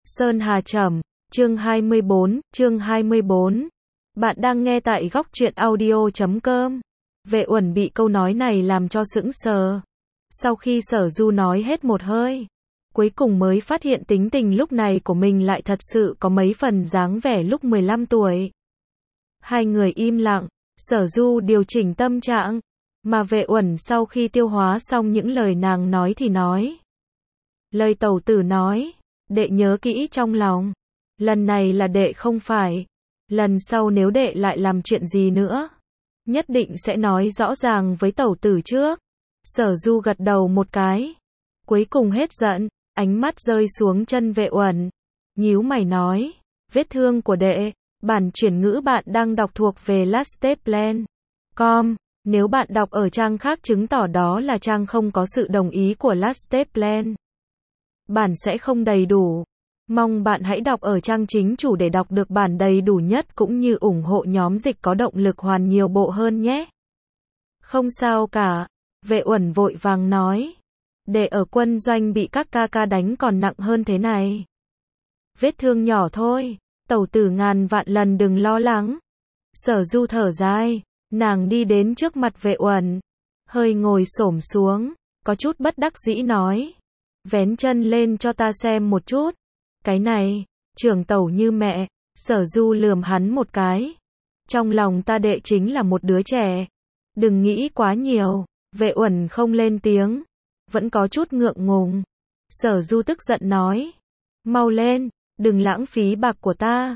Sơn Hà Trầm, chương 24. Bạn đang nghe tại góc truyện audio.com. Vệ Uẩn bị câu nói này làm cho sững sờ. Sau khi Sở Du nói hết một hơi, cuối cùng mới phát hiện tính tình lúc này của mình lại thật sự có mấy phần dáng vẻ lúc 15 tuổi. Hai người im lặng, Sở Du điều chỉnh tâm trạng, mà Vệ Uẩn sau khi tiêu hóa xong những lời nàng nói thì nói. Lời tẩu tử nói, đệ nhớ kỹ trong lòng. Lần này là đệ không phải. Lần sau nếu đệ lại làm chuyện gì nữa, nhất định sẽ nói rõ ràng với tẩu tử trước. Sở Du gật đầu một cái. Cuối cùng hết giận, ánh mắt rơi xuống chân Vệ Uẩn. Nhíu mày nói, vết thương của đệ, bản chuyển ngữ bạn đang đọc thuộc về lasteplan.com. Nếu bạn đọc ở trang khác chứng tỏ đó là trang không có sự đồng ý của Lasteplan. Bản sẽ không đầy đủ. Mong bạn hãy đọc ở trang chính chủ để đọc được bản đầy đủ nhất cũng như ủng hộ nhóm dịch có động lực hoàn nhiều bộ hơn nhé. Không sao cả, Vệ Uẩn vội vàng nói. Đệ ở quân doanh bị các ca ca đánh còn nặng hơn thế này. Vết thương nhỏ thôi, tẩu tử ngàn vạn lần đừng lo lắng. Sở Du thở dài, nàng đi đến trước mặt Vệ Uẩn, hơi ngồi xổm xuống, có chút bất đắc dĩ nói. Vén chân lên cho ta xem một chút. Cái này, trưởng tẩu như mẹ. Sở Du lườm hắn một cái. Trong lòng ta đệ chính là một đứa trẻ. Đừng nghĩ quá nhiều. Vệ Uẩn không lên tiếng, vẫn có chút ngượng ngùng. Sở Du tức giận nói. Mau lên, đừng lãng phí bạc của ta.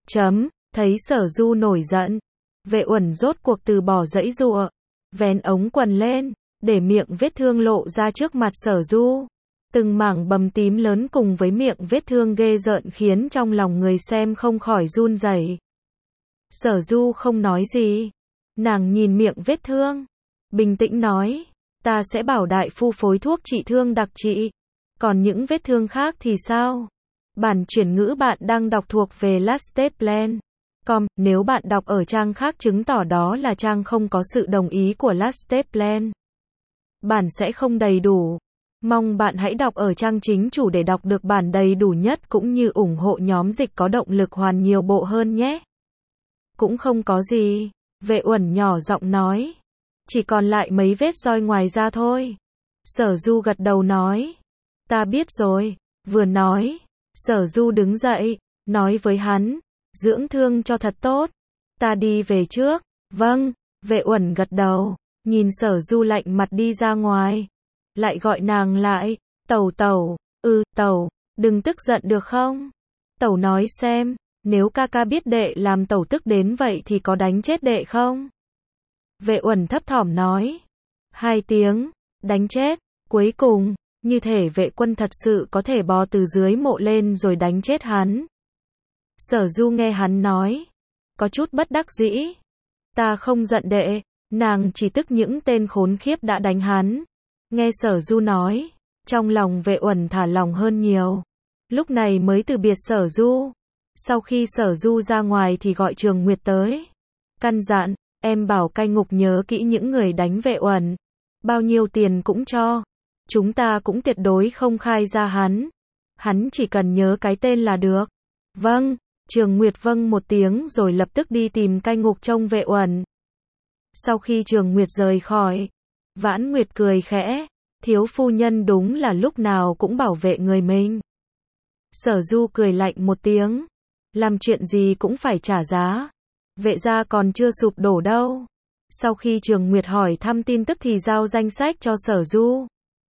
Thấy Sở Du nổi giận, Vệ Uẩn rốt cuộc từ bỏ giãy giụa, vén ống quần lên, để miệng vết thương lộ ra trước mặt Sở Du. Từng mảng bầm tím lớn cùng với miệng vết thương ghê rợn khiến trong lòng người xem không khỏi run rẩy. Sở Du không nói gì. Nàng nhìn miệng vết thương, bình tĩnh nói, ta sẽ bảo đại phu phối thuốc trị thương đặc trị. Còn những vết thương khác thì sao? Bản chuyển ngữ bạn đang đọc thuộc về Lasteplan.com. Nếu bạn đọc ở trang khác chứng tỏ đó là trang không có sự đồng ý của Lasteplan. Bản sẽ không đầy đủ. Mong bạn hãy đọc ở trang chính chủ để đọc được bản đầy đủ nhất cũng như ủng hộ nhóm dịch có động lực hoàn nhiều bộ hơn nhé. Cũng không có gì, Vệ Uẩn nhỏ giọng nói. Chỉ còn lại mấy vết roi ngoài da thôi. Sở Du gật đầu nói. Ta biết rồi. Vừa nói, Sở Du đứng dậy, nói với hắn, dưỡng thương cho thật tốt. Ta đi về trước. Vâng, Vệ Uẩn gật đầu, nhìn Sở Du lạnh mặt đi ra ngoài. Lại gọi nàng lại, tẩu tẩu, tẩu, đừng tức giận được không? Tẩu nói xem, nếu ca ca biết đệ làm tẩu tức đến vậy thì có đánh chết đệ không? Vệ Uẩn thấp thỏm nói. 2 tiếng, đánh chết, cuối cùng, như thể Vệ Quân thật sự có thể bò từ dưới mộ lên rồi đánh chết hắn. Sở Du nghe hắn nói, có chút bất đắc dĩ. Ta không giận đệ, nàng chỉ tức những tên khốn khiếp đã đánh hắn. Nghe Sở Du nói, trong lòng Vệ Uẩn thả lòng hơn nhiều. Lúc này mới từ biệt Sở Du. Sau khi Sở Du ra ngoài thì gọi Trường Nguyệt tới. Căn dặn, em bảo cai ngục nhớ kỹ những người đánh Vệ Uẩn. Bao nhiêu tiền cũng cho. Chúng ta cũng tuyệt đối không khai ra hắn. Hắn chỉ cần nhớ cái tên là được. Vâng, Trường Nguyệt vâng một tiếng rồi lập tức đi tìm cai ngục trông Vệ Uẩn. Sau khi Trường Nguyệt rời khỏi, Vãn Nguyệt cười khẽ, thiếu phu nhân đúng là lúc nào cũng bảo vệ người mình. Sở Du cười lạnh một tiếng, làm chuyện gì cũng phải trả giá. Vệ gia còn chưa sụp đổ đâu. Sau khi Trường Nguyệt hỏi thăm tin tức thì giao danh sách cho Sở Du.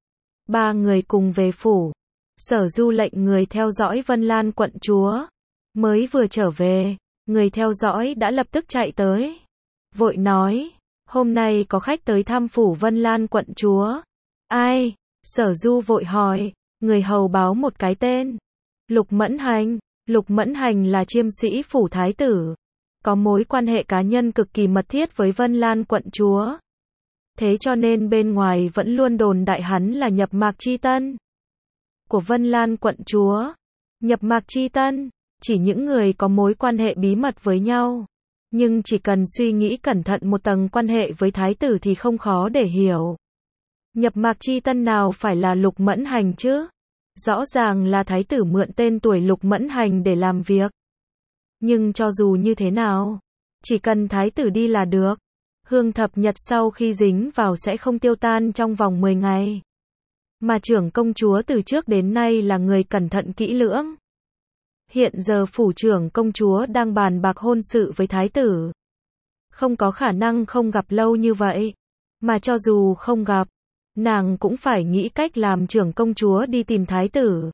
3 người cùng về phủ. Sở Du lệnh người theo dõi Vân Lan quận chúa. Mới vừa trở về, người theo dõi đã lập tức chạy tới. Vội nói, hôm nay có khách tới thăm phủ Vân Lan quận chúa. Ai? Sở Du vội hỏi, người hầu báo một cái tên. Lục Mẫn Hành. Lục Mẫn Hành là chiêm sĩ phủ thái tử. Có mối quan hệ cá nhân cực kỳ mật thiết với Vân Lan quận chúa. Thế cho nên bên ngoài vẫn luôn đồn đại hắn là nhập mạc chi tân của Vân Lan quận chúa. Nhập mạc chi tân, chỉ những người có mối quan hệ bí mật với nhau. Nhưng chỉ cần suy nghĩ cẩn thận một tầng quan hệ với thái tử thì không khó để hiểu. Nhập mạc chi tân nào phải là Lục Mẫn Hành chứ? Rõ ràng là thái tử mượn tên tuổi Lục Mẫn Hành để làm việc. Nhưng cho dù như thế nào, chỉ cần thái tử đi là được. Hương thập nhật sau khi dính vào sẽ không tiêu tan trong vòng 10 ngày. Mà trưởng công chúa từ trước đến nay là người cẩn thận kỹ lưỡng. Hiện giờ phủ trưởng công chúa đang bàn bạc hôn sự với thái tử. Không có khả năng không gặp lâu như vậy. Mà cho dù không gặp, nàng cũng phải nghĩ cách làm trưởng công chúa đi tìm thái tử.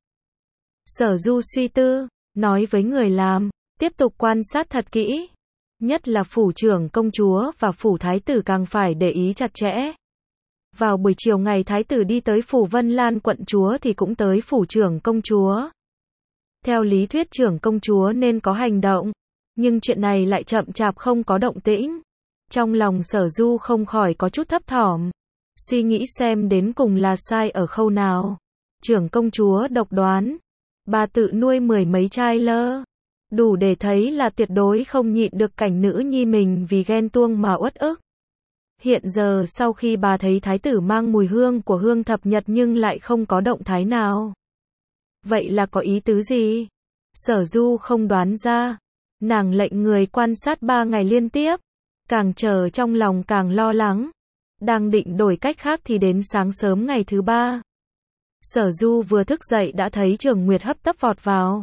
Sở Du suy tư, nói với người làm, tiếp tục quan sát thật kỹ. Nhất là phủ trưởng công chúa và phủ thái tử càng phải để ý chặt chẽ. Vào buổi chiều ngày thái tử đi tới phủ Vân Lan quận chúa thì cũng tới phủ trưởng công chúa. Theo lý thuyết trưởng công chúa nên có hành động, nhưng chuyện này lại chậm chạp không có động tĩnh. Trong lòng Sở Du không khỏi có chút thấp thỏm, suy nghĩ xem đến cùng là sai ở khâu nào. Trưởng công chúa độc đoán, bà tự nuôi 10 mấy trai lơ, đủ để thấy là tuyệt đối không nhịn được cảnh nữ nhi mình vì ghen tuông mà uất ức. Hiện giờ sau khi bà thấy thái tử mang mùi hương của hương thập nhật nhưng lại không có động thái nào. Vậy là có ý tứ gì? Sở Du không đoán ra. Nàng lệnh người quan sát 3 ngày liên tiếp. Càng chờ trong lòng càng lo lắng. Đang định đổi cách khác thì đến sáng sớm ngày thứ 3. Sở Du vừa thức dậy đã thấy Trường Nguyệt hấp tấp vọt vào.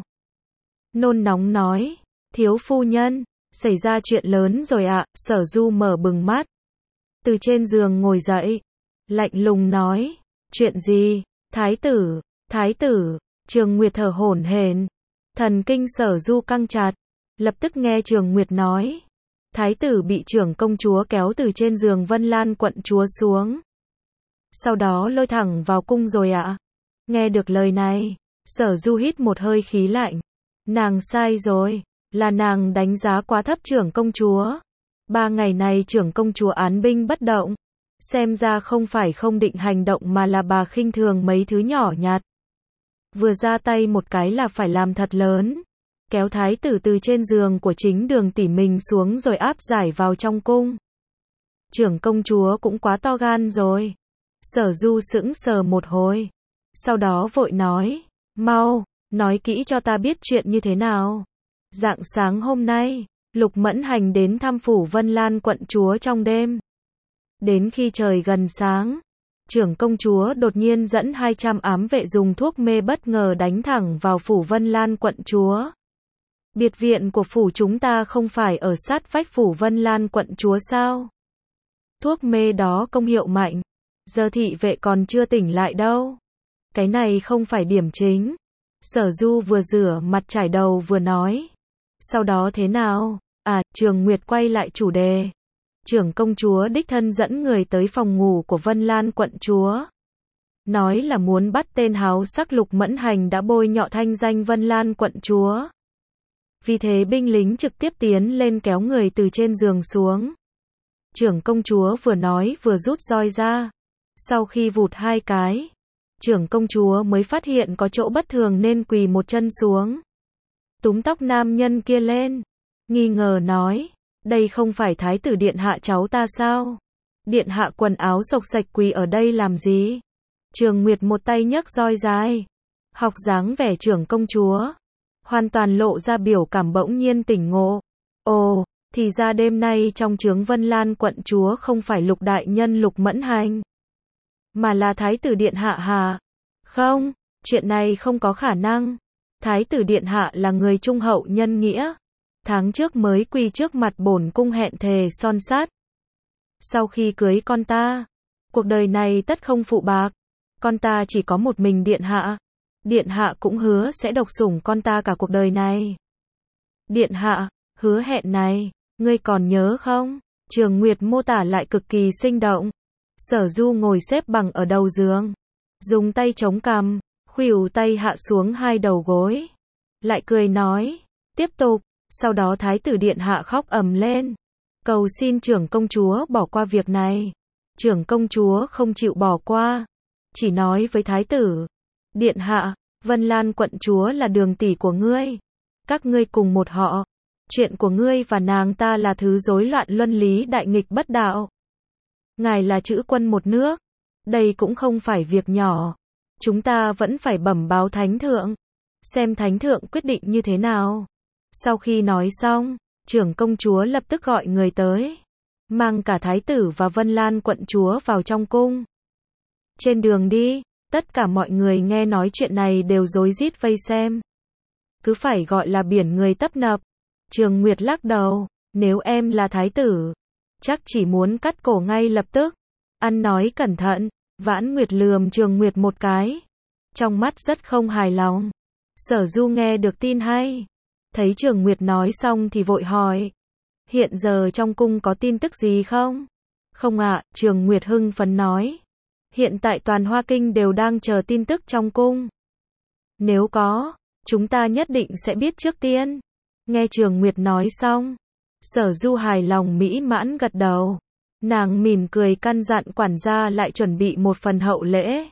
Nôn nóng nói, thiếu phu nhân, xảy ra chuyện lớn rồi ạ. Sở Du mở bừng mắt. Từ trên giường ngồi dậy. Lạnh lùng nói, chuyện gì? Thái tử, Trường Nguyệt thở hổn hển. Thần kinh Sở Du căng chặt. Lập tức nghe Trường Nguyệt nói, thái tử bị trưởng công chúa kéo từ trên giường Vân Lan quận chúa xuống. Sau đó lôi thẳng vào cung rồi ạ. Nghe được lời này, Sở Du hít một hơi khí lạnh. Nàng sai rồi, là nàng đánh giá quá thấp trưởng công chúa. 3 ngày này trưởng công chúa án binh bất động. Xem ra không phải không định hành động mà là bà khinh thường mấy thứ nhỏ nhặt. Vừa ra tay một cái là phải làm thật lớn. Kéo thái tử từ trên giường của chính Đường tỷ mình xuống rồi áp giải vào trong cung. Trưởng công chúa cũng quá to gan rồi. Sở Du sững sờ một hồi. Sau đó vội nói, mau, nói kỹ cho ta biết chuyện như thế nào. Rạng sáng hôm nay, Lục Mẫn Hành đến thăm phủ Vân Lan quận chúa trong đêm. Đến khi trời gần sáng, trưởng công chúa đột nhiên dẫn 200 ám vệ dùng thuốc mê bất ngờ đánh thẳng vào phủ Vân Lan quận chúa. Biệt viện của phủ chúng ta không phải ở sát vách phủ Vân Lan quận chúa sao? Thuốc mê đó công hiệu mạnh. Giờ thị vệ còn chưa tỉnh lại đâu. Cái này không phải điểm chính. Sở Du vừa rửa mặt trải đầu vừa nói. Sau đó thế nào? Trường Nguyệt quay lại chủ đề. Trưởng công chúa đích thân dẫn người tới phòng ngủ của Vân Lan quận chúa. Nói là muốn bắt tên háo sắc Lục Mẫn Hành đã bôi nhọ thanh danh Vân Lan quận chúa. Vì thế binh lính trực tiếp tiến lên kéo người từ trên giường xuống. Trưởng công chúa vừa nói vừa rút roi ra. Sau khi vụt 2 cái, trưởng công chúa mới phát hiện có chỗ bất thường nên quỳ một chân xuống. Túm tóc nam nhân kia lên, nghi ngờ nói, đây không phải thái tử điện hạ cháu ta sao? Điện hạ quần áo xộc xạch quỳ ở đây làm gì? Trường Nguyệt một tay nhấc roi dài, học dáng vẻ trưởng công chúa, hoàn toàn lộ ra biểu cảm bỗng nhiên tỉnh ngộ. Ồ, thì ra đêm nay trong trướng Vân Lan quận chúa không phải Lục đại nhân Lục Mẫn Hành, mà là thái tử điện hạ hà? Không, chuyện này không có khả năng. Thái tử điện hạ là người trung hậu nhân nghĩa. Tháng trước mới quỳ trước mặt bổn cung hẹn thề son sắt. Sau khi cưới con ta, cuộc đời này tất không phụ bạc. Con ta chỉ có một mình điện hạ. Điện hạ cũng hứa sẽ độc sủng con ta cả cuộc đời này. Điện hạ, hứa hẹn này, ngươi còn nhớ không? Trường Nguyệt mô tả lại cực kỳ sinh động. Sở Du ngồi xếp bằng ở đầu giường, dùng tay chống cằm, khuỷu tay hạ xuống 2 đầu gối. Lại cười nói, tiếp tục. Sau đó thái tử điện hạ khóc ầm lên, cầu xin trưởng công chúa bỏ qua việc này. Trưởng công chúa không chịu bỏ qua, chỉ nói với thái tử, điện hạ, Vân Lan quận chúa là Đường tỷ của ngươi. Các ngươi cùng một họ. Chuyện của ngươi và nàng ta là thứ rối loạn luân lý đại nghịch bất đạo. Ngài là chữ quân một nước. Đây cũng không phải việc nhỏ. chúng ta vẫn phải bẩm báo thánh thượng, xem thánh thượng quyết định như thế nào. Sau khi nói xong, trưởng công chúa lập tức gọi người tới, mang cả thái tử và Vân Lan quận chúa vào trong cung. Trên đường đi, tất cả mọi người nghe nói chuyện này đều rối rít vây xem. Cứ phải gọi là biển người tấp nập. Trường Nguyệt lắc đầu, nếu em là thái tử, chắc chỉ muốn cắt cổ ngay lập tức. Ăn nói cẩn thận, Vãn Nguyệt lườm Trường Nguyệt một cái, trong mắt rất không hài lòng. Sở Du nghe được tin hay, thấy Trường Nguyệt nói xong thì vội hỏi, hiện giờ trong cung có tin tức gì không? Không ạ, Trường Nguyệt hưng phấn nói, hiện tại toàn Hoa Kinh đều đang chờ tin tức trong cung. Nếu có, chúng ta nhất định sẽ biết trước tiên. Nghe Trường Nguyệt nói xong, Sở Du hài lòng mỹ mãn gật đầu. Nàng mỉm cười căn dặn quản gia lại chuẩn bị một phần hậu lễ.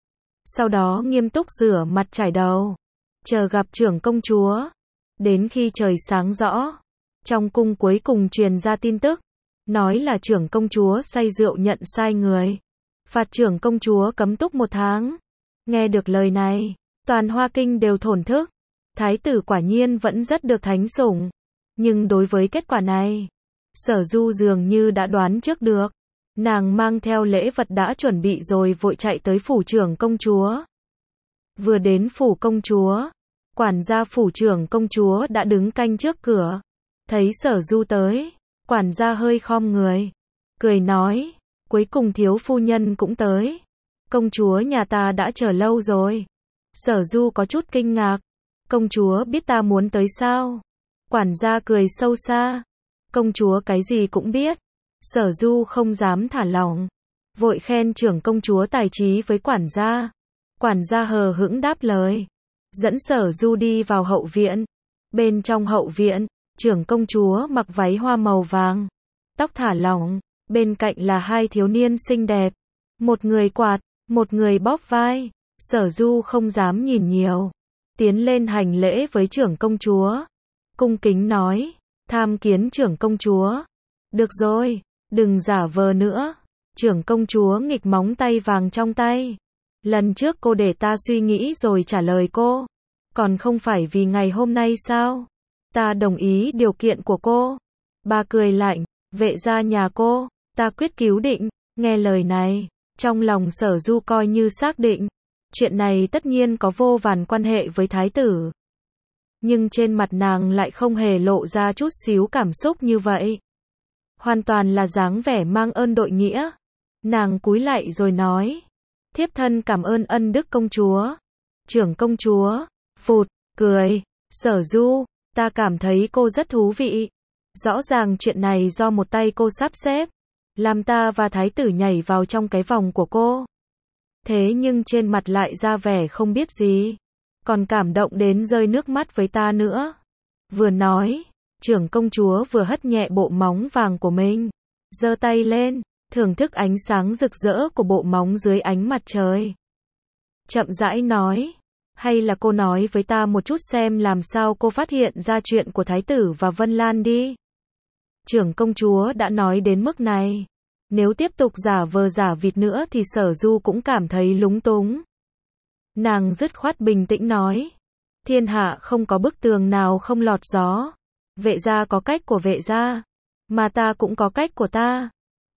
Sau đó nghiêm túc rửa mặt chải đầu, chờ gặp trưởng công chúa. Đến khi trời sáng rõ, trong cung cuối cùng truyền ra tin tức, nói là trưởng công chúa say rượu nhận sai người, phạt trưởng công chúa cấm túc 1 tháng. Nghe được lời này, toàn Hoa Kinh đều thổn thức. Thái tử quả nhiên vẫn rất được thánh sủng. Nhưng đối với kết quả này, Sở Du dường như đã đoán trước được. Nàng mang theo lễ vật đã chuẩn bị rồi vội chạy tới phủ trưởng công chúa. Vừa đến phủ công chúa, quản gia phủ trưởng công chúa đã đứng canh trước cửa. Thấy Sở Du tới, quản gia hơi khom người, cười nói, cuối cùng thiếu phu nhân cũng tới. Công chúa nhà ta đã chờ lâu rồi. Sở Du có chút kinh ngạc. Công chúa biết ta muốn tới sao? Quản gia cười sâu xa. Công chúa cái gì cũng biết. Sở Du không dám thả lỏng, vội khen trưởng công chúa tài trí với quản gia. Quản gia hờ hững đáp lời, dẫn Sở Du đi vào hậu viện. Bên trong hậu viện, trưởng công chúa mặc váy hoa màu vàng, tóc thả lỏng, bên cạnh là 2 thiếu niên xinh đẹp, một người quạt, một người bóp vai. Sở Du không dám nhìn nhiều, tiến lên hành lễ với trưởng công chúa, cung kính nói, tham kiến trưởng công chúa. Được rồi, đừng giả vờ nữa. Trưởng công chúa nghịch móng tay vàng trong tay. Lần trước cô để ta suy nghĩ rồi trả lời cô, còn không phải vì ngày hôm nay sao? Ta đồng ý điều kiện của cô. Bà cười lạnh, vệ gia nhà cô, ta quyết cứu định. Nghe lời này, trong lòng Sở Du coi như xác định, chuyện này tất nhiên có vô vàn quan hệ với thái tử. Nhưng trên mặt nàng lại không hề lộ ra chút xíu cảm xúc như vậy. Hoàn toàn là dáng vẻ mang ơn đội nghĩa. Nàng cúi lạy rồi nói, thiếp thân cảm ơn ân đức công chúa. Trưởng công chúa, phụt, cười, Sở Du, ta cảm thấy cô rất thú vị. Rõ ràng chuyện này do một tay cô sắp xếp, làm ta và thái tử nhảy vào trong cái vòng của cô. Thế nhưng trên mặt lại ra vẻ không biết gì, còn cảm động đến rơi nước mắt với ta nữa. Vừa nói, trưởng công chúa vừa hất nhẹ bộ móng vàng của mình, giơ tay lên, thưởng thức ánh sáng rực rỡ của bộ móng dưới ánh mặt trời. Chậm rãi nói, hay là cô nói với ta một chút xem làm sao cô phát hiện ra chuyện của thái tử và Vân Lan đi. Trưởng công chúa đã nói đến mức này, nếu tiếp tục giả vờ giả vịt nữa thì Sở Du cũng cảm thấy lúng túng. Nàng dứt khoát bình tĩnh nói, thiên hạ không có bức tường nào không lọt gió. Vệ gia có cách của vệ gia, mà ta cũng có cách của ta.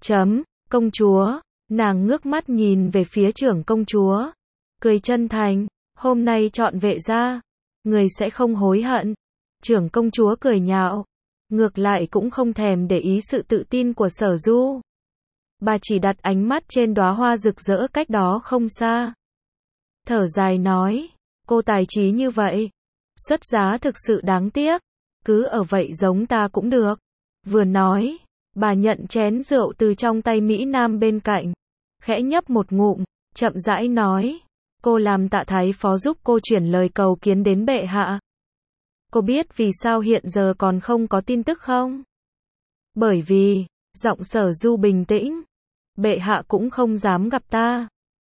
Công chúa, nàng ngước mắt nhìn về phía trưởng công chúa, cười chân thành, hôm nay chọn vệ gia, người sẽ không hối hận. Trưởng công chúa cười nhạo, ngược lại cũng không thèm để ý sự tự tin của Sở Du. Bà chỉ đặt ánh mắt trên đóa hoa rực rỡ cách đó không xa. Thở dài nói, cô tài trí như vậy, xuất giá thực sự đáng tiếc, cứ ở vậy giống ta cũng được. Vừa nói, bà nhận chén rượu từ trong tay Mỹ Nam bên cạnh, khẽ nhấp một ngụm, chậm rãi nói, cô làm Tạ Thái Phó giúp cô chuyển lời cầu kiến đến bệ hạ. Cô biết vì sao hiện giờ còn không có tin tức không? Bởi vì, giọng Sở Du bình tĩnh, bệ hạ cũng không dám gặp ta.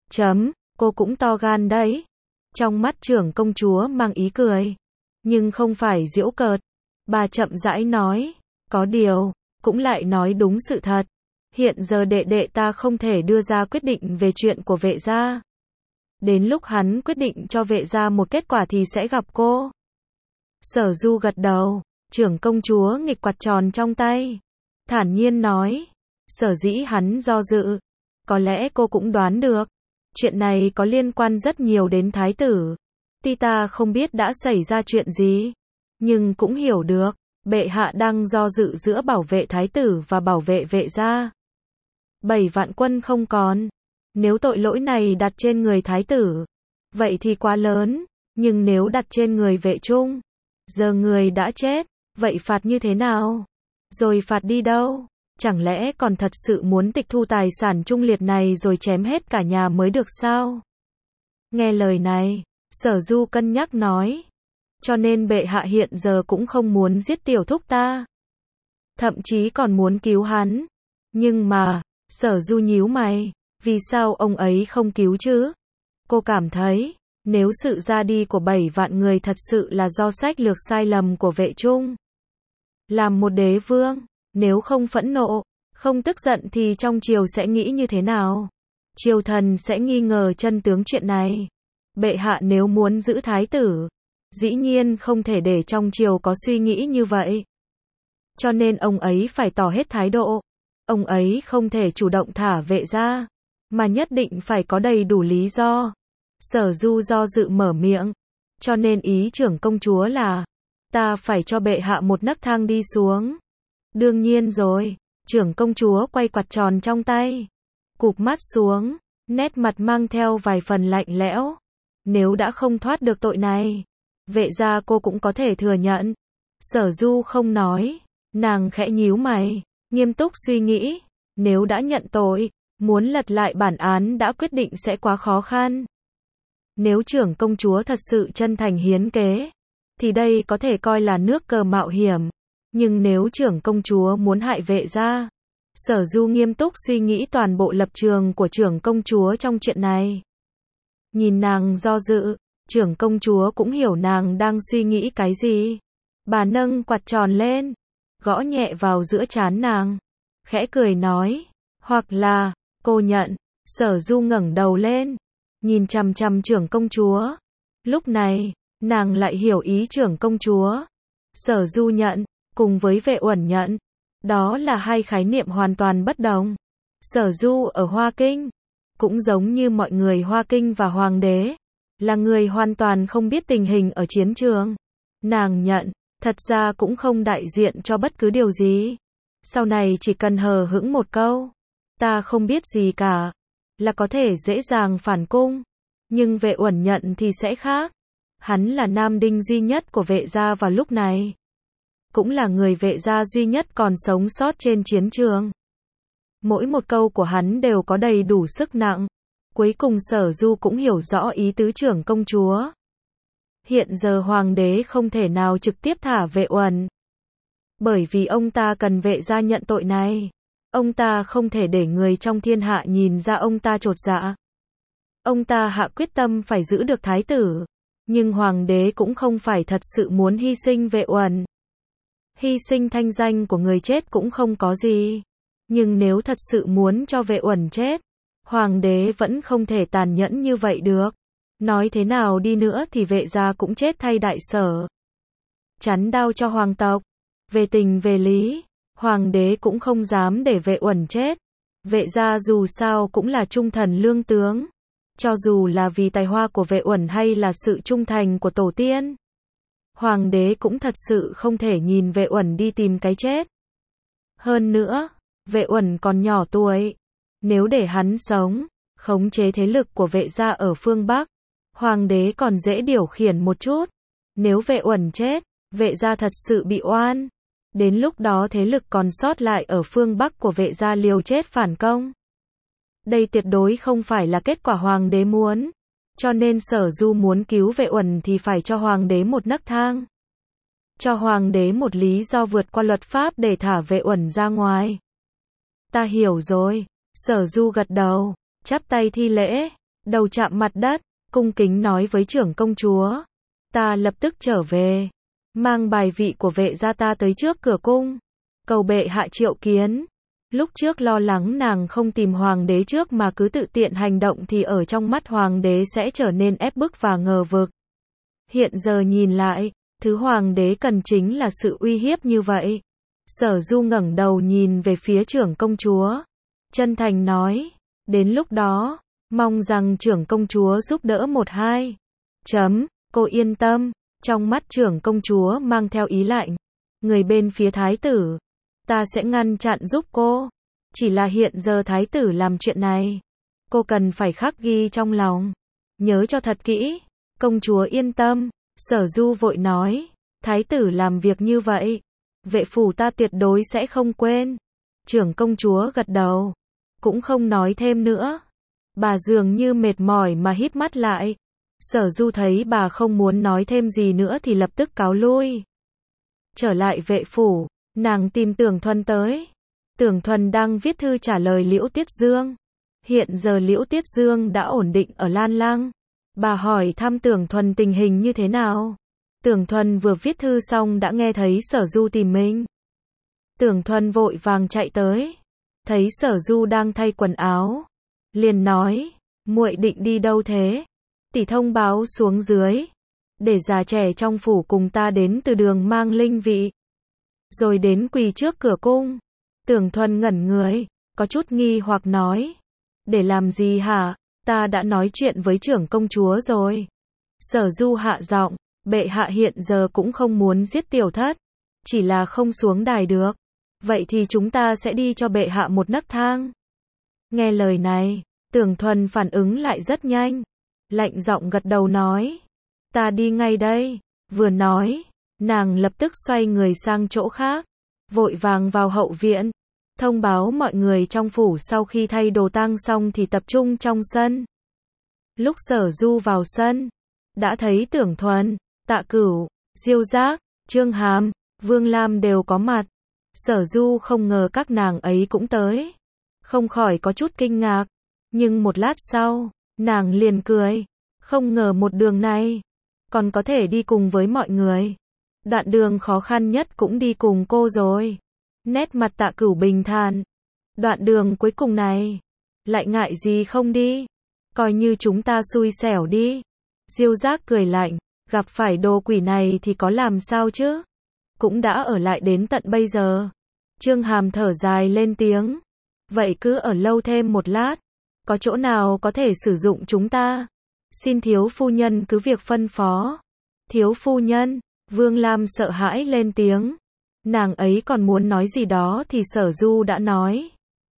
Cô cũng to gan đấy. Trong mắt trưởng công chúa mang ý cười, nhưng không phải giễu cợt. Bà chậm rãi nói, có điều, cũng lại nói đúng sự thật. Hiện giờ đệ đệ ta không thể đưa ra quyết định về chuyện của vệ gia. Đến lúc hắn quyết định cho vệ gia một kết quả thì sẽ gặp cô. Sở Du gật đầu, trưởng công chúa nghịch quạt tròn trong tay. Thản nhiên nói, sở dĩ hắn do dự. Có lẽ cô cũng đoán được. Chuyện này có liên quan rất nhiều đến thái tử. Tuy ta không biết đã xảy ra chuyện gì, nhưng cũng hiểu được, bệ hạ đang do dự giữa bảo vệ thái tử và bảo vệ vệ gia. 7 vạn quân không còn. Nếu tội lỗi này đặt trên người thái tử, vậy thì quá lớn. Nhưng nếu đặt trên người vệ trung, giờ người đã chết, vậy phạt như thế nào? Rồi phạt đi đâu? Chẳng lẽ còn thật sự muốn tịch thu tài sản trung liệt này rồi chém hết cả nhà mới được sao? Nghe lời này, Sở Du cân nhắc nói. Cho nên bệ hạ hiện giờ cũng không muốn giết tiểu thúc ta. Thậm chí còn muốn cứu hắn. Nhưng mà, Sở Du nhíu mày, vì sao ông ấy không cứu chứ? Cô cảm thấy, nếu sự ra đi của 7 vạn người thật sự là do sách lược sai lầm của vệ trung. Làm một đế vương, nếu không phẫn nộ, không tức giận thì trong triều sẽ nghĩ như thế nào? Triều thần sẽ nghi ngờ chân tướng chuyện này. Bệ hạ nếu muốn giữ thái tử, dĩ nhiên không thể để trong triều có suy nghĩ như vậy. Cho nên ông ấy phải tỏ hết thái độ. Ông ấy không thể chủ động thả vệ ra, mà nhất định phải có đầy đủ lý do. Sở Du do dự mở miệng. Cho nên ý trưởng công chúa là, ta phải cho bệ hạ một nấc thang đi xuống. Đương nhiên rồi, trưởng công chúa quay quạt tròn trong tay. Cụp mắt xuống, nét mặt mang theo vài phần lạnh lẽo. Nếu đã không thoát được tội này, vệ gia cô cũng có thể thừa nhận. Sở Du không nói, nàng khẽ nhíu mày, nghiêm túc suy nghĩ. Nếu đã nhận tội, muốn lật lại bản án đã quyết định sẽ quá khó khăn. Nếu trưởng công chúa thật sự chân thành hiến kế, thì đây có thể coi là nước cờ mạo hiểm. Nhưng nếu trưởng công chúa muốn hại vệ gia, Sở Du nghiêm túc suy nghĩ toàn bộ lập trường của trưởng công chúa trong chuyện này. Nhìn nàng do dự, trưởng công chúa cũng hiểu nàng đang suy nghĩ cái gì. Bà nâng quạt tròn lên, gõ nhẹ vào giữa trán nàng, khẽ cười nói, hoặc là, cô nhận. Sở Du ngẩng đầu lên, nhìn chằm chằm trưởng công chúa. Lúc này, nàng lại hiểu ý trưởng công chúa. Sở Du nhận, cùng với Vệ Uẩn nhận, đó là hai khái niệm hoàn toàn bất đồng. Sở Du ở Hoa Kinh, cũng giống như mọi người Hoa Kinh và hoàng đế, là người hoàn toàn không biết tình hình ở chiến trường. Nàng nhận, thật ra cũng không đại diện cho bất cứ điều gì. Sau này chỉ cần hờ hững một câu, ta không biết gì cả, là có thể dễ dàng phản cung. Nhưng Vệ Uẩn nhận thì sẽ khác. Hắn là nam đinh duy nhất của vệ gia vào lúc này. Cũng là người vệ gia duy nhất còn sống sót trên chiến trường. Mỗi một câu của hắn đều có đầy đủ sức nặng. Cuối cùng Sở Du cũng hiểu rõ ý tứ trưởng công chúa. Hiện giờ hoàng đế không thể nào trực tiếp thả Vệ Uẩn. Bởi vì ông ta cần vệ gia nhận tội này. Ông ta không thể để người trong thiên hạ nhìn ra ông ta chột dạ. Ông ta hạ quyết tâm phải giữ được thái tử. Nhưng hoàng đế cũng không phải thật sự muốn hy sinh Vệ Uẩn. Hy sinh thanh danh của người chết cũng không có gì. Nhưng nếu thật sự muốn cho Vệ Uẩn chết, hoàng đế vẫn không thể tàn nhẫn như vậy được. Nói thế nào đi nữa thì vệ gia cũng chết thay đại sở. Chắn đao cho hoàng tộc. Về tình về lý, hoàng đế cũng không dám để Vệ Uẩn chết. Vệ gia dù sao cũng là trung thần lương tướng. Cho dù là vì tài hoa của Vệ Uẩn hay là sự trung thành của tổ tiên, hoàng đế cũng thật sự không thể nhìn Vệ Uẩn đi tìm cái chết. Hơn nữa, Vệ Uẩn còn nhỏ tuổi. Nếu để hắn sống, khống chế thế lực của vệ gia ở phương Bắc, hoàng đế còn dễ điều khiển một chút. Nếu Vệ Uẩn chết, vệ gia thật sự bị oan. Đến lúc đó thế lực còn sót lại ở phương Bắc của vệ gia liều chết phản công. Đây tuyệt đối không phải là kết quả hoàng đế muốn. Cho nên Sở Du muốn cứu Vệ Uẩn thì phải cho hoàng đế một nấc thang. Cho hoàng đế một lý do vượt qua luật pháp để thả Vệ Uẩn ra ngoài. Ta hiểu rồi. Sở Du gật đầu, chắp tay thi lễ, đầu chạm mặt đất, cung kính nói với trưởng công chúa. Ta lập tức trở về, mang bài vị của vệ gia ta tới trước cửa cung, cầu bệ hạ triệu kiến. Lúc trước lo lắng nàng không tìm hoàng đế trước mà cứ tự tiện hành động thì ở trong mắt hoàng đế sẽ trở nên ép bức và ngờ vực. Hiện giờ nhìn lại, thứ hoàng đế cần chính là sự uy hiếp như vậy. Sở Du ngẩng đầu nhìn về phía trưởng công chúa. Chân thành nói, đến lúc đó, mong rằng trưởng công chúa giúp đỡ một hai. Cô yên tâm, trong mắt trưởng công chúa mang theo ý lạnh. Người bên phía thái tử, ta sẽ ngăn chặn giúp cô. Chỉ là hiện giờ thái tử làm chuyện này, cô cần phải khắc ghi trong lòng. Nhớ cho thật kỹ. Công chúa yên tâm, Sở Du vội nói, thái tử làm việc như vậy, vệ phủ ta tuyệt đối sẽ không quên. Trưởng công chúa gật đầu, cũng không nói thêm nữa. Bà dường như mệt mỏi mà híp mắt lại. Sở Du thấy bà không muốn nói thêm gì nữa thì lập tức cáo lui. Trở lại vệ phủ, nàng tìm Tưởng Thuần tới. Tưởng Thuần đang viết thư trả lời Liễu Tiết Dương. Hiện giờ Liễu Tiết Dương đã ổn định ở Lan Lăng. Bà hỏi thăm Tưởng Thuần tình hình như thế nào. Tưởng Thuần vừa viết thư xong đã nghe thấy Sở Du tìm mình. Tưởng Thuần vội vàng chạy tới, thấy Sở Du đang thay quần áo, liền nói, muội định đi đâu thế? Tỷ thông báo xuống dưới, để già trẻ trong phủ cùng ta đến từ đường mang linh vị, rồi đến quỳ trước cửa cung. Tưởng Thuần ngẩn người, có chút nghi hoặc nói, để làm gì hả? Ta đã nói chuyện với trưởng công chúa rồi. Sở Du hạ giọng, bệ hạ hiện giờ cũng không muốn giết tiểu thất, chỉ là không xuống đài được. Vậy thì chúng ta sẽ đi cho bệ hạ một nấc thang. Nghe lời này, Tưởng Thuần phản ứng lại rất nhanh, lạnh giọng gật đầu nói, ta đi ngay đây. Vừa nói, nàng lập tức xoay người sang chỗ khác, vội vàng vào hậu viện, thông báo mọi người trong phủ sau khi thay đồ tang xong thì tập trung trong sân. Lúc Sở Du vào sân, đã thấy Tưởng Thuần, Tạ Cửu, Diêu Giác, Trương Hàm, Vương Lam đều có mặt. Sở Du không ngờ các nàng ấy cũng tới, không khỏi có chút kinh ngạc, nhưng một lát sau, nàng liền cười, không ngờ một đường này còn có thể đi cùng với mọi người. Đoạn đường khó khăn nhất cũng đi cùng cô rồi. Nét mặt Tạ Cửu bình thản, đoạn đường cuối cùng này, lại ngại gì không đi, coi như chúng ta xui xẻo đi. Diêu Giác cười lạnh, gặp phải đồ quỷ này thì có làm sao chứ, cũng đã ở lại đến tận bây giờ. Trương Hàm thở dài lên tiếng, vậy cứ ở lâu thêm một lát, có chỗ nào có thể sử dụng chúng ta, xin thiếu phu nhân cứ việc phân phó. Thiếu phu nhân, Vương Lam sợ hãi lên tiếng, nàng ấy còn muốn nói gì đó thì Sở Du đã nói,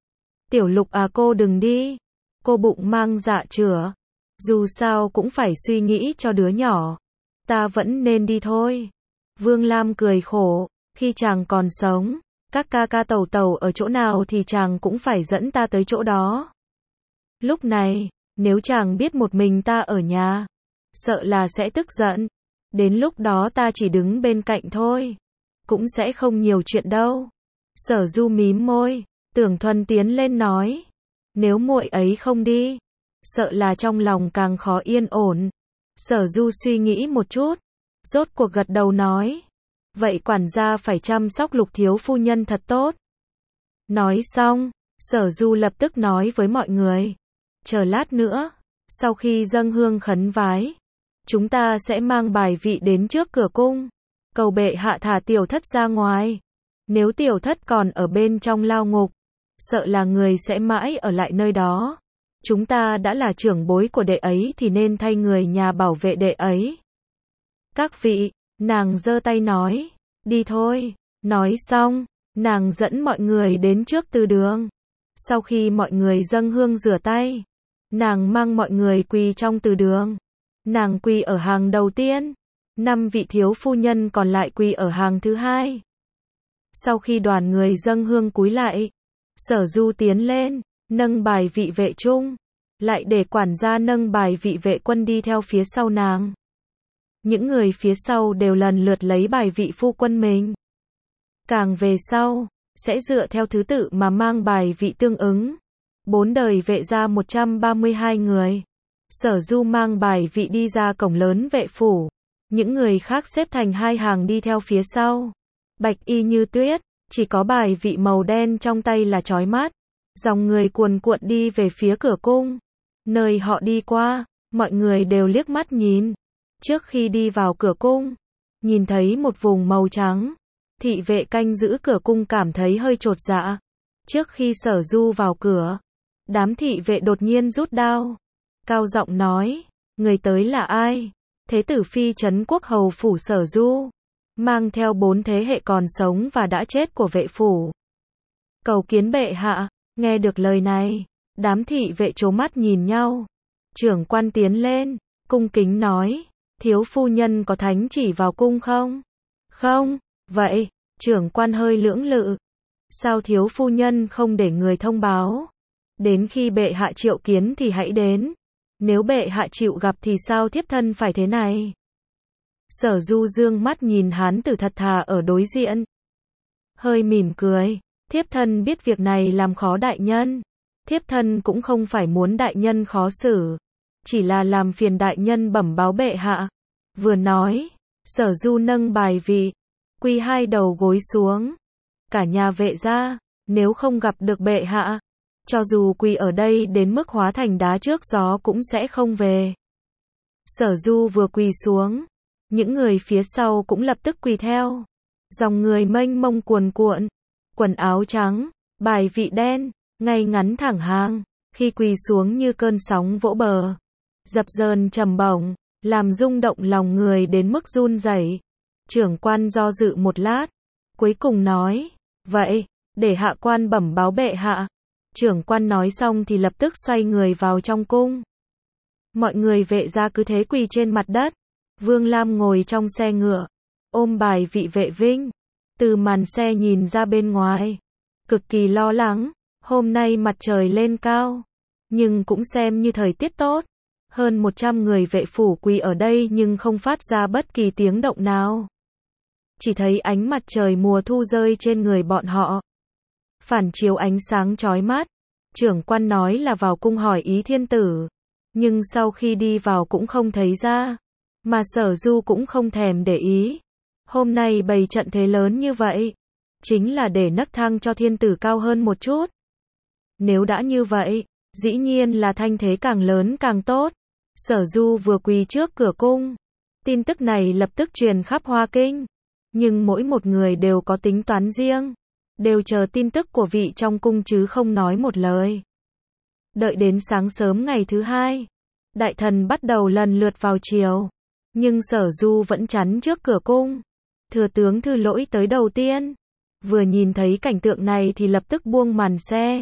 Tiểu Lục à, cô đừng đi, cô bụng mang dạ chửa, dù sao cũng phải suy nghĩ cho đứa nhỏ, ta vẫn nên đi thôi. Vương Lam cười khổ, khi chàng còn sống, các ca ca tẩu tẩu ở chỗ nào thì chàng cũng phải dẫn ta tới chỗ đó. Lúc này, nếu chàng biết một mình ta ở nhà, sợ là sẽ tức giận. Đến lúc đó ta chỉ đứng bên cạnh thôi, cũng sẽ không nhiều chuyện đâu. Sở Du mím môi, Tưởng Thuần tiến lên nói, nếu muội ấy không đi, sợ là trong lòng càng khó yên ổn. Sở Du suy nghĩ một chút, rốt cuộc gật đầu nói, vậy quản gia phải chăm sóc Lục thiếu phu nhân thật tốt. Nói xong, Sở Du lập tức nói với mọi người, chờ lát nữa, sau khi dâng hương khấn vái, chúng ta sẽ mang bài vị đến trước cửa cung, cầu bệ hạ thả tiểu thất ra ngoài. Nếu tiểu thất còn ở bên trong lao ngục, sợ là người sẽ mãi ở lại nơi đó. Chúng ta đã là trưởng bối của đệ ấy thì nên thay người nhà bảo vệ đệ ấy. Các vị, nàng giơ tay nói, đi thôi. Nói xong, nàng dẫn mọi người đến trước từ đường. Sau khi mọi người dâng hương rửa tay, nàng mang mọi người quỳ trong từ đường. Nàng quỳ ở hàng đầu tiên, 5 vị thiếu phu nhân còn lại quỳ ở hàng thứ hai. Sau khi đoàn người dâng hương cúi lại, Sở Du tiến lên, nâng bài vị vệ trung, lại để quản gia nâng bài vị vệ quân đi theo phía sau nàng. Những người phía sau đều lần lượt lấy bài vị phu quân mình. Càng về sau, sẽ dựa theo thứ tự mà mang bài vị tương ứng. 4 đời vệ gia 132 người. Sở Du mang bài vị đi ra cổng lớn vệ phủ. Những người khác xếp thành hai hàng đi theo phía sau. Bạch y như tuyết, chỉ có bài vị màu đen trong tay là chói mắt. Dòng người cuồn cuộn đi về phía cửa cung. Nơi họ đi qua, mọi người đều liếc mắt nhìn. Trước khi đi vào cửa cung, nhìn thấy một vùng màu trắng. Thị vệ canh giữ cửa cung cảm thấy hơi chột dạ. Trước khi Sở Du vào cửa, đám thị vệ đột nhiên rút đao. Cao giọng nói, người tới là ai? Thế tử phi trấn quốc hầu phủ Sở Du, mang theo 4 thế hệ còn sống và đã chết của vệ phủ. Cầu kiến bệ hạ. Nghe được lời này, đám thị vệ trố mắt nhìn nhau. Trưởng quan tiến lên, cung kính nói, thiếu phu nhân có thánh chỉ vào cung không? Không. Vậy, trưởng quan hơi lưỡng lự. Sao thiếu phu nhân không để người thông báo? Đến khi bệ hạ triệu kiến thì hãy đến. Nếu bệ hạ chịu gặp thì sao thiếp thân phải thế này? Sở Du dương mắt nhìn hán tử thật thà ở đối diện. Hơi mỉm cười. Thiếp thân biết việc này làm khó đại nhân. Thiếp thân cũng không phải muốn đại nhân khó xử. Chỉ là làm phiền đại nhân bẩm báo bệ hạ. Vừa nói, Sở Du nâng bài vị, quỳ 2 đầu gối xuống. Cả nhà vệ gia, nếu không gặp được bệ hạ, cho dù quỳ ở đây đến mức hóa thành đá trước gió cũng sẽ không về. Sở Du vừa quỳ xuống, những người phía sau cũng lập tức quỳ theo. Dòng người mênh mông cuồn cuộn, quần áo trắng, bài vị đen, ngay ngắn thẳng hàng, khi quỳ xuống như cơn sóng vỗ bờ, dập dờn trầm bổng, làm rung động lòng người đến mức run rẩy. Trưởng quan do dự một lát, cuối cùng nói, vậy, để hạ quan bẩm báo bệ hạ. Trưởng quan nói xong thì lập tức xoay người vào trong cung. Mọi người vệ gia cứ thế quỳ trên mặt đất. Vương Lam ngồi trong xe ngựa, ôm bài vị vệ vinh, từ màn xe nhìn ra bên ngoài, cực kỳ lo lắng. Hôm nay mặt trời lên cao, nhưng cũng xem như thời tiết tốt. Hơn 100 người vệ phủ quỳ ở đây nhưng không phát ra bất kỳ tiếng động nào. Chỉ thấy ánh mặt trời mùa thu rơi trên người bọn họ, phản chiếu ánh sáng chói mắt. Trưởng quan nói là vào cung hỏi ý thiên tử, nhưng sau khi đi vào cũng không thấy ra, mà Sở Du cũng không thèm để ý. Hôm nay bày trận thế lớn như vậy, chính là để nấc thang cho thiên tử cao hơn một chút. Nếu đã như vậy, dĩ nhiên là thanh thế càng lớn càng tốt. Sở Du vừa quỳ trước cửa cung, tin tức này lập tức truyền khắp Hoa Kinh. Nhưng mỗi một người đều có tính toán riêng, đều chờ tin tức của vị trong cung chứ không nói một lời. Đợi đến sáng sớm ngày thứ hai, đại thần bắt đầu lần lượt vào triều, nhưng Sở Du vẫn chắn trước cửa cung. Thừa tướng Thư Lỗi tới đầu tiên, vừa nhìn thấy cảnh tượng này thì lập tức buông màn xe,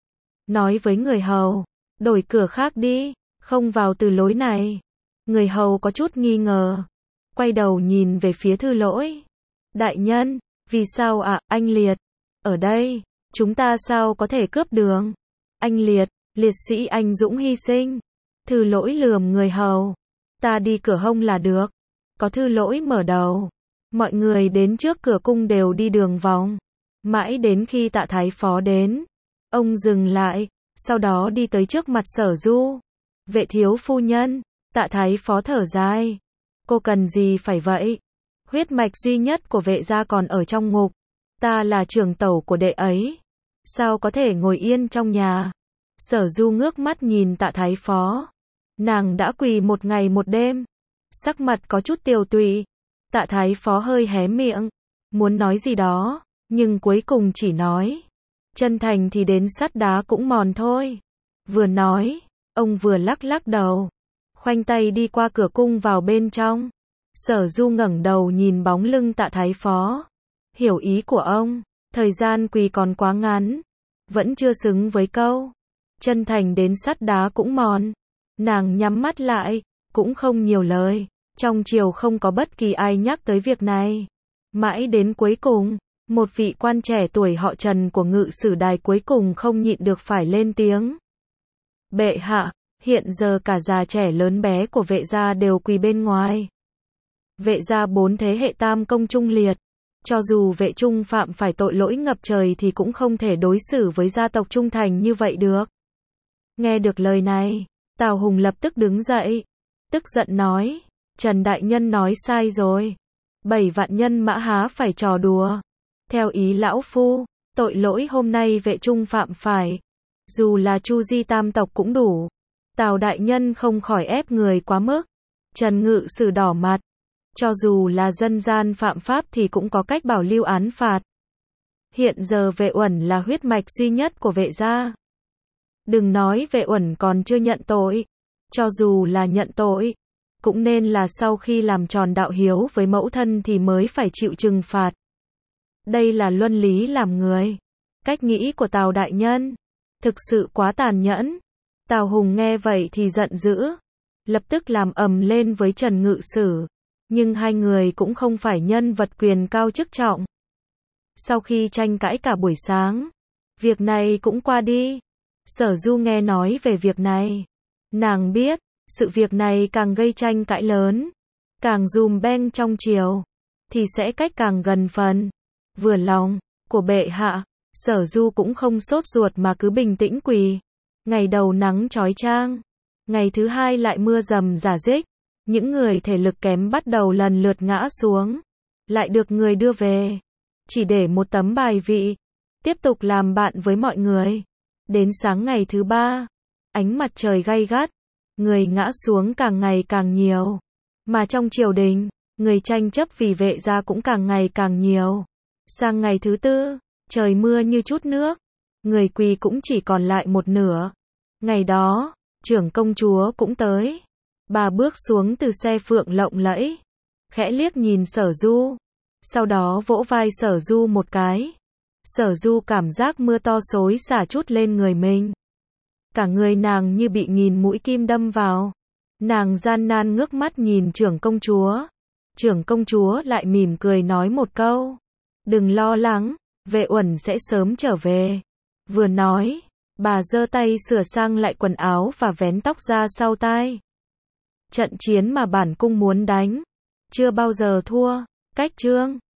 nói với người hầu, đổi cửa khác đi, không vào từ lối này. Người hầu có chút nghi ngờ, quay đầu nhìn về phía Thư Lỗi. Đại nhân, vì sao ạ, anh Liệt? Ở đây, chúng ta sao có thể cướp đường? Anh Liệt, liệt sĩ anh dũng hy sinh. Thư Lỗi lườm người hầu. Ta đi cửa hông là được. Có Thư Lỗi mở đầu, mọi người đến trước cửa cung đều đi đường vòng. Mãi đến khi Tạ Thái Phó đến, ông dừng lại, sau đó đi tới trước mặt Sở Du. Vệ thiếu phu nhân. Tạ Thái Phó thở dài. Cô cần gì phải vậy? Huyết mạch duy nhất của vệ gia còn ở trong ngục. Ta là trưởng tẩu của đệ ấy, sao có thể ngồi yên trong nhà? Sở Du ngước mắt nhìn Tạ Thái Phó. Nàng đã quỳ 1 ngày 1 đêm, sắc mặt có chút tiều tụy. Tạ Thái Phó hơi hé miệng, muốn nói gì đó, nhưng cuối cùng chỉ nói, chân thành thì đến sắt đá cũng mòn thôi. Vừa nói, ông vừa lắc lắc đầu, khoanh tay đi qua cửa cung vào bên trong. Sở Du ngẩng đầu nhìn bóng lưng Tạ Thái Phó, hiểu ý của ông, thời gian quỳ còn quá ngắn, vẫn chưa xứng với câu chân thành đến sắt đá cũng mòn. Nàng nhắm mắt lại, cũng không nhiều lời. Trong triều không có bất kỳ ai nhắc tới việc này. Mãi đến cuối cùng, một vị quan trẻ tuổi họ Trần của Ngự Sử Đài cuối cùng không nhịn được phải lên tiếng. Bệ hạ, hiện giờ cả già trẻ lớn bé của vệ gia đều quỳ bên ngoài. Vệ gia 4 thế hệ tam công trung liệt, cho dù vệ trung phạm phải tội lỗi ngập trời thì cũng không thể đối xử với gia tộc trung thành như vậy được. Nghe được lời này, Tào Hùng lập tức đứng dậy, tức giận nói, Trần đại nhân nói sai rồi. 7 vạn nhân mã há phải trò đùa. Theo ý lão phu, tội lỗi hôm nay vệ trung phạm phải, dù là chu di tam tộc cũng đủ. Tào đại nhân không khỏi ép người quá mức. Trần Ngự Sử đỏ mặt. Cho dù là dân gian phạm pháp thì cũng có cách bảo lưu án phạt. Hiện giờ Vệ Uẩn là huyết mạch duy nhất của Vệ gia. Đừng nói Vệ Uẩn còn chưa nhận tội, cho dù là nhận tội, cũng nên là sau khi làm tròn đạo hiếu với mẫu thân thì mới phải chịu trừng phạt. Đây là luân lý làm người. Cách nghĩ của Tào đại nhân thực sự quá tàn nhẫn. Tào Hùng nghe vậy thì giận dữ, lập tức làm ầm lên với Trần Ngự Sử, nhưng hai người cũng không phải nhân vật quyền cao chức trọng. Sau khi tranh cãi cả buổi sáng, việc này cũng qua đi. Sở Du nghe nói về việc này, nàng biết, sự việc này càng gây tranh cãi lớn, càng dùm beng trong triều, thì sẽ cách càng gần phần vừa lòng của bệ hạ. Sở Du cũng không sốt ruột mà cứ bình tĩnh quỳ. Ngày đầu nắng chói chang, ngày thứ hai lại mưa rầm rả rích. Những người thể lực kém bắt đầu lần lượt ngã xuống, lại được người đưa về, chỉ để một tấm bài vị, tiếp tục làm bạn với mọi người. Đến sáng ngày thứ ba, ánh mặt trời gay gắt, người ngã xuống càng ngày càng nhiều, mà trong triều đình, người tranh chấp vì Vệ gia cũng càng ngày càng nhiều. Sang ngày thứ tư, trời mưa như chút nước, người quỳ cũng chỉ còn lại một nửa. Ngày đó, trưởng công chúa cũng tới. Bà bước xuống từ xe phượng lộng lẫy, khẽ liếc nhìn Sở Du, sau đó vỗ vai Sở Du một cái. Sở Du cảm giác mưa to xối xả trút lên người mình. Cả người nàng như bị nghìn mũi kim đâm vào. Nàng gian nan ngước mắt nhìn trưởng công chúa. Trưởng công chúa lại mỉm cười nói một câu: "Đừng lo lắng, Vệ Uẩn sẽ sớm trở về." Vừa nói, bà giơ tay sửa sang lại quần áo và vén tóc ra sau tai. Trận chiến mà bản cung muốn đánh, chưa bao giờ thua. Cách chương